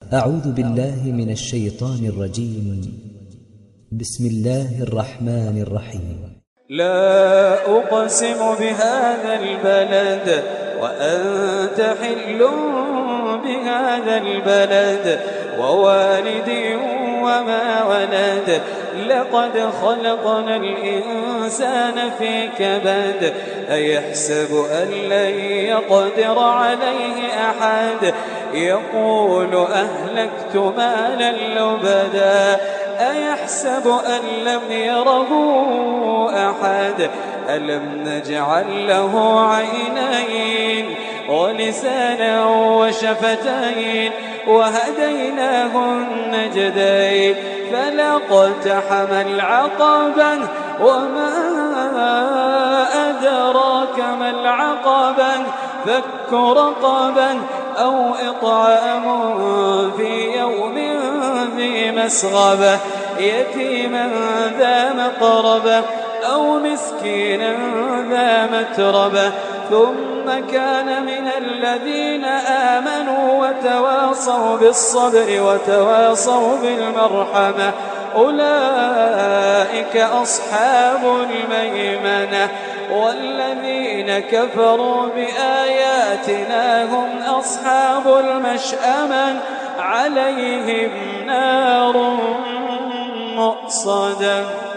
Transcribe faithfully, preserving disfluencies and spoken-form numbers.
أعوذ بالله من الشيطان الرجيم. بسم الله الرحمن الرحيم. لا أقسم بهذا البلد وأنت حل بهذا البلد ووالد وما ولد لقد خلقنا الإنسان في كبد أيحسب أن لن يقدر عليه أحد يقول أهلكت مالا لبدا أيحسب أن لم يره أحد ألم نجعل له عينين ولسانا وشفتين وهديناه النجدين فلاقتحم العقبة وما أدراك ما العقبة فك رقبة أو إطعام في يوم ذي مسغبة يتيما ذا مقربة أو مسكينا ذا متربة ثم كان من الذين آمنوا وتواصوا بالصبر وتواصوا بالمرحمة أولئك أصحاب الميمنة والذين كفروا بآياتنا هم أصحاب المشأمة عليهم نار مؤصدة.